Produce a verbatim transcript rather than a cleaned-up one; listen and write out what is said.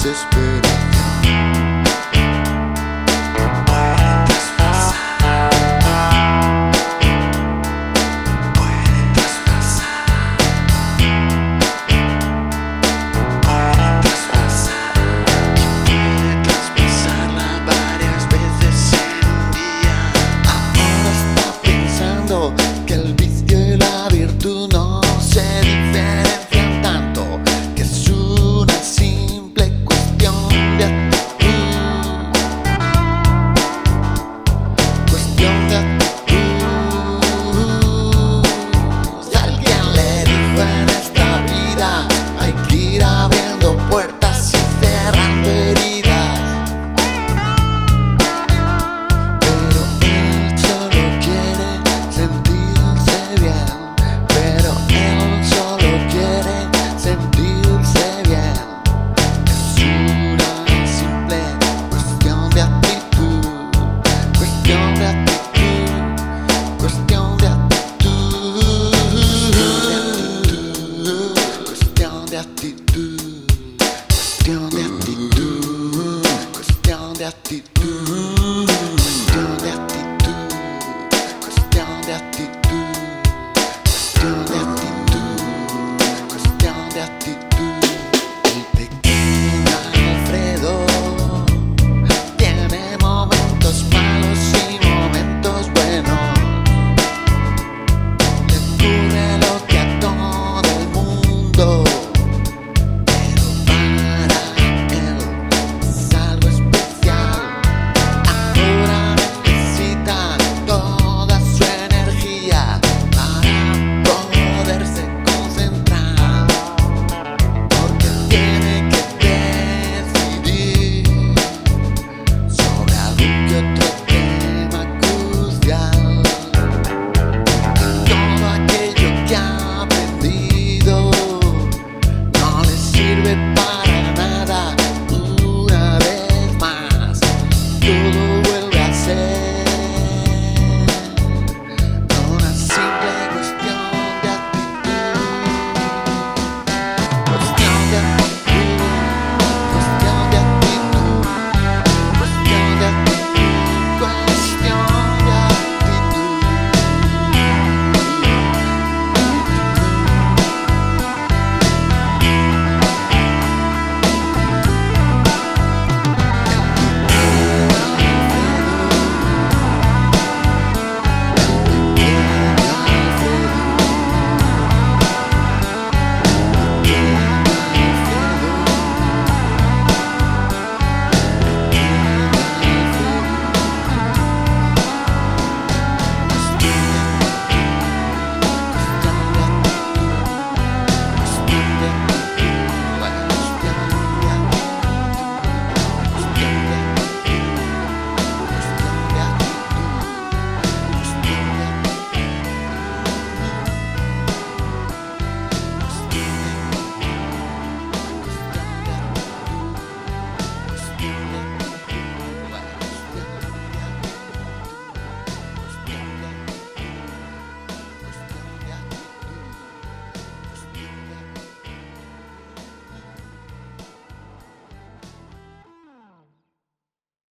Que el vicio y la virtud no se diferencian tanto, que es una simple cuestión de actitud, cuestión de actitud. Si alguien le dijo en esta vida hay que ir abriendo puertas y cerrando heridas, pero él solo quiere sentirse bien, pero él solo quiere sentirse bien. Es una simple cuestión de actitud, cuestión de actitud, cuestión de actitud, cuestión de actitud, cuestión de actitud, cuestión de actitud.